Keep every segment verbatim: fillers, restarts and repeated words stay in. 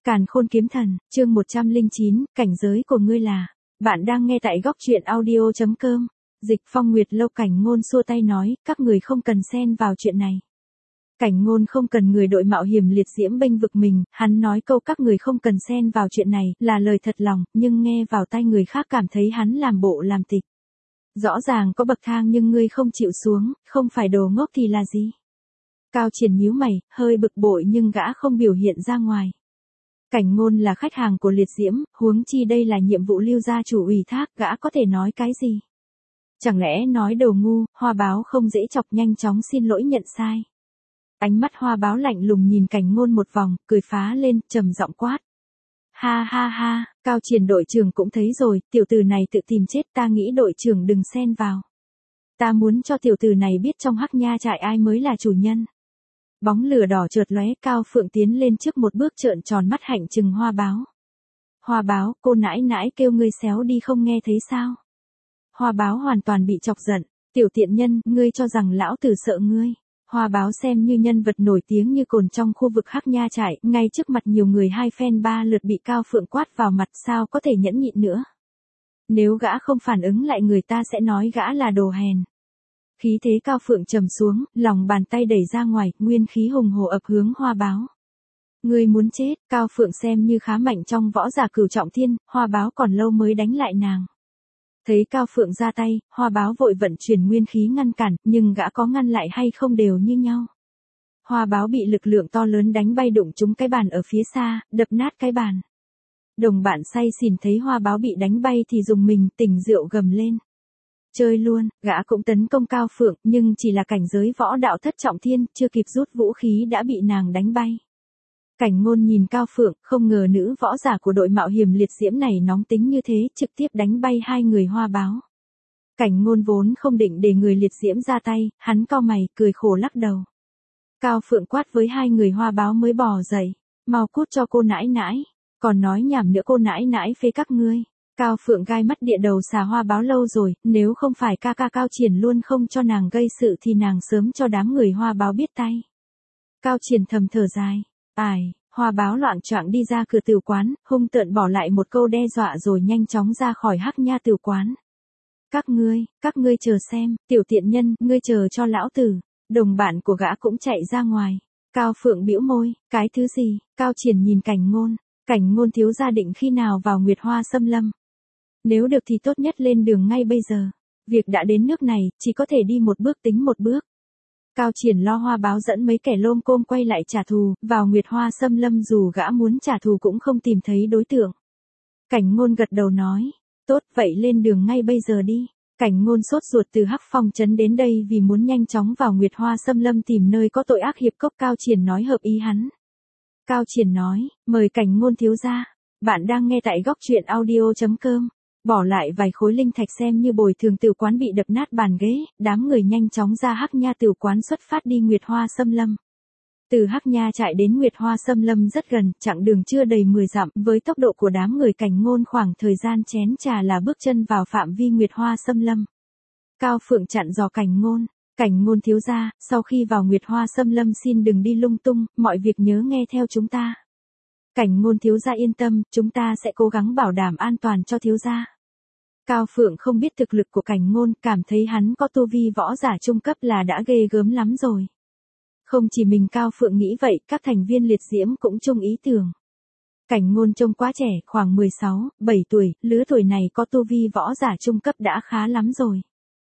Càn Khôn Kiếm Thần, chương một trăm lẻ chín, cảnh giới của ngươi là. Bạn đang nghe tại góc truyện audio chấm com. Dịch Phong Nguyệt Lâu. Cảnh Ngôn xua tay nói, các người không cần xen vào chuyện này. Cảnh Ngôn không cần người đội mạo hiểm liệt diễm bênh vực mình, hắn nói câu các người không cần xen vào chuyện này, là lời thật lòng, nhưng nghe vào tai người khác cảm thấy hắn làm bộ làm tịch. Rõ ràng có bậc thang nhưng ngươi không chịu xuống, không phải đồ ngốc thì là gì? Cao Triển nhíu mày, hơi bực bội nhưng gã không biểu hiện ra ngoài. Cảnh Ngôn là khách hàng của liệt diễm, huống chi đây là nhiệm vụ Lưu gia chủ ủy thác, gã có thể nói cái gì? Chẳng lẽ nói đồ ngu, Hoa Báo không dễ chọc, nhanh chóng xin lỗi nhận sai. Ánh mắt Hoa Báo lạnh lùng nhìn Cảnh Ngôn một vòng, cười phá lên, trầm giọng quát. Ha ha ha, Cao Triển đội trưởng cũng thấy rồi, tiểu tử này tự tìm chết, ta nghĩ đội trưởng đừng xen vào. Ta muốn cho tiểu tử này biết trong Hắc Nha trại ai mới là chủ nhân. Bóng lửa đỏ chợt lóe, Cao Phượng tiến lên trước một bước trợn tròn mắt hạnh trừng Hoa Báo. Hoa Báo, cô nãi nãi kêu ngươi xéo đi không nghe thấy sao? Hoa Báo hoàn toàn bị chọc giận, tiểu tiện nhân, ngươi cho rằng lão tử sợ ngươi. Hoa Báo xem như nhân vật nổi tiếng như cồn trong khu vực Hắc Nha trại, ngay trước mặt nhiều người hai phen ba lượt bị Cao Phượng quát vào mặt, sao có thể nhẫn nhịn nữa. Nếu gã không phản ứng lại người ta sẽ nói gã là đồ hèn. Khí thế Cao Phượng trầm xuống, lòng bàn tay đẩy ra ngoài, nguyên khí hùng hổ ập hướng Hoa Báo. Ngươi muốn chết, Cao Phượng xem như khá mạnh trong võ giả cửu trọng thiên, Hoa Báo còn lâu mới đánh lại nàng. Thấy Cao Phượng ra tay, Hoa Báo vội vận chuyển nguyên khí ngăn cản, nhưng gã có ngăn lại hay không đều như nhau. Hoa Báo bị lực lượng to lớn đánh bay đụng trúng cái bàn ở phía xa, đập nát cái bàn. Đồng bạn say xỉn thấy Hoa Báo bị đánh bay thì dùng mình, tỉnh rượu gầm lên. Chơi luôn, gã cũng tấn công Cao Phượng, nhưng chỉ là cảnh giới võ đạo thất trọng thiên, chưa kịp rút vũ khí đã bị nàng đánh bay. Cảnh Ngôn nhìn Cao Phượng, không ngờ nữ võ giả của đội mạo hiểm liệt diễm này nóng tính như thế, trực tiếp đánh bay hai người Hoa Báo. Cảnh Ngôn vốn không định để người liệt diễm ra tay, hắn cau mày, cười khổ lắc đầu. Cao Phượng quát với hai người Hoa Báo mới bò dậy, mau cút cho cô nãi nãi, còn nói nhảm nữa cô nãi nãi phê các ngươi. Cao Phượng gai mắt địa đầu xà Hoa Báo lâu rồi, nếu không phải ca ca Cao Triển luôn không cho nàng gây sự thì nàng sớm cho đám người Hoa Báo biết tay. Cao Triển thầm thở dài, ai, Hoa Báo loạng choạng đi ra cửa tửu quán, hung tợn bỏ lại một câu đe dọa rồi nhanh chóng ra khỏi Hắc Nha tửu quán. Các ngươi, các ngươi chờ xem, tiểu tiện nhân, ngươi chờ cho lão tử. Đồng bạn của gã cũng chạy ra ngoài. Cao Phượng bĩu môi, cái thứ gì? Cao Triển nhìn Cảnh Ngôn, Cảnh Ngôn thiếu gia định khi nào vào Nguyệt Hoa Xâm Lâm? Nếu được thì tốt nhất lên đường ngay bây giờ. Việc đã đến nước này, chỉ có thể đi một bước tính một bước. Cao Triển lo Hoa Báo dẫn mấy kẻ lôm côm quay lại trả thù, vào Nguyệt Hoa Xâm Lâm dù gã muốn trả thù cũng không tìm thấy đối tượng. Cảnh Ngôn gật đầu nói, tốt vậy lên đường ngay bây giờ đi. Cảnh Ngôn sốt ruột từ Hắc Phong trấn đến đây vì muốn nhanh chóng vào Nguyệt Hoa Xâm Lâm tìm nơi có tội ác hiệp cốc. Cao Triển nói hợp ý hắn. Cao Triển nói, mời Cảnh Ngôn thiếu gia. Bạn đang nghe tại góc truyện audio chấm com. Bỏ lại vài khối linh thạch xem như bồi thường tửu quán bị đập nát bàn ghế, đám người nhanh chóng ra Hắc Nha tửu quán xuất phát đi Nguyệt Hoa Xâm Lâm. Từ Hắc Nha chạy đến Nguyệt Hoa Xâm Lâm rất gần, chặng đường chưa đầy mười dặm, với tốc độ của đám người Cảnh Ngôn khoảng thời gian chén trà là bước chân vào phạm vi Nguyệt Hoa Xâm Lâm. Cao Phượng chặn dò Cảnh Ngôn, Cảnh Ngôn thiếu gia, sau khi vào Nguyệt Hoa Xâm Lâm xin đừng đi lung tung, mọi việc nhớ nghe theo chúng ta. Cảnh Ngôn thiếu gia yên tâm, chúng ta sẽ cố gắng bảo đảm an toàn cho thiếu gia. Cao Phượng không biết thực lực của Cảnh Ngôn, cảm thấy hắn có tu vi võ giả trung cấp là đã ghê gớm lắm rồi. Không chỉ mình Cao Phượng nghĩ vậy, các thành viên liệt diễm cũng chung ý tưởng. Cảnh Ngôn trông quá trẻ, khoảng mười sáu, bảy tuổi, lứa tuổi này có tu vi võ giả trung cấp đã khá lắm rồi.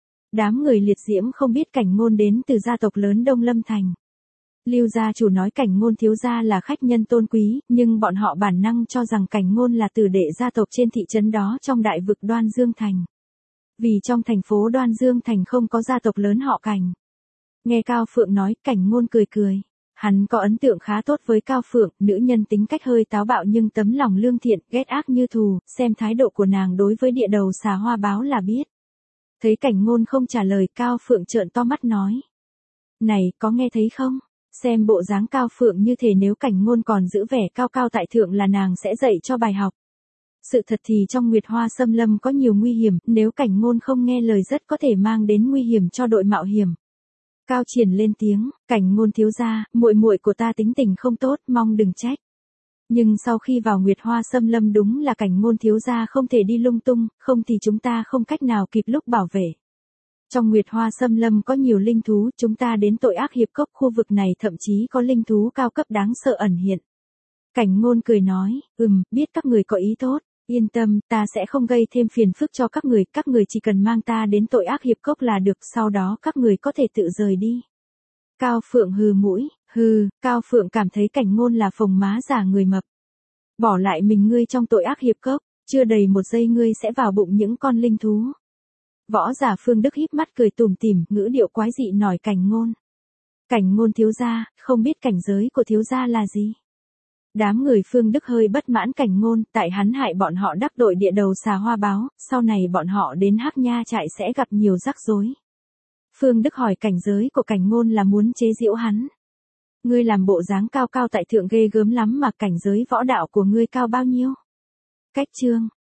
Đám người liệt diễm không biết Cảnh Ngôn đến từ gia tộc lớn Đông Lâm Thành. Lưu gia chủ nói Cảnh Ngôn thiếu gia là khách nhân tôn quý, nhưng bọn họ bản năng cho rằng Cảnh Ngôn là tử đệ gia tộc trên thị trấn đó trong đại vực Đoan Dương Thành. Vì trong thành phố Đoan Dương Thành không có gia tộc lớn họ Cảnh. Nghe Cao Phượng nói, Cảnh Ngôn cười cười. Hắn có ấn tượng khá tốt với Cao Phượng, nữ nhân tính cách hơi táo bạo nhưng tấm lòng lương thiện, ghét ác như thù, xem thái độ của nàng đối với địa đầu xà Hoa Báo là biết. Thấy Cảnh Ngôn không trả lời, Cao Phượng trợn to mắt nói. Này, có nghe thấy không? Xem bộ dáng Cao Phượng như thế, nếu Cảnh Ngôn còn giữ vẻ cao cao tại thượng là nàng sẽ dạy cho bài học. Sự thật thì trong Nguyệt Hoa Xâm Lâm có nhiều nguy hiểm, nếu Cảnh Ngôn không nghe lời rất có thể mang đến nguy hiểm cho đội mạo hiểm. Cao Triển lên tiếng, Cảnh Ngôn thiếu gia, muội muội của ta tính tình không tốt, mong đừng trách. Nhưng sau khi vào Nguyệt Hoa Xâm Lâm đúng là Cảnh Ngôn thiếu gia không thể đi lung tung, không thì chúng ta không cách nào kịp lúc bảo vệ. Trong Nguyệt Hoa Xâm Lâm có nhiều linh thú, chúng ta đến Tội Ác Hiệp Cốc khu vực này thậm chí có linh thú cao cấp đáng sợ ẩn hiện. Cảnh Ngôn cười nói, ừm, biết các người có ý tốt, yên tâm, ta sẽ không gây thêm phiền phức cho các người, các người chỉ cần mang ta đến Tội Ác Hiệp Cốc là được, sau đó các người có thể tự rời đi. Cao Phượng hừ mũi, hừ, Cao Phượng cảm thấy Cảnh Ngôn là phồng má giả người mập. Bỏ lại mình ngươi trong Tội Ác Hiệp Cốc, chưa đầy một giây ngươi sẽ vào bụng những con linh thú. Võ giả Phương Đức híp mắt cười tủm tỉm, ngữ điệu quái dị nói Cảnh Ngôn. Cảnh Ngôn thiếu gia, không biết cảnh giới của thiếu gia là gì? Đám người Phương Đức hơi bất mãn Cảnh Ngôn, tại hắn hại bọn họ đắc tội địa đầu xà hoa báo, sau này bọn họ đến Hắc Nha trại sẽ gặp nhiều rắc rối. Phương Đức hỏi cảnh giới của Cảnh Ngôn là muốn chế giễu hắn. Ngươi làm bộ dáng cao cao tại thượng ghê gớm lắm mà cảnh giới võ đạo của ngươi cao bao nhiêu? Cách chương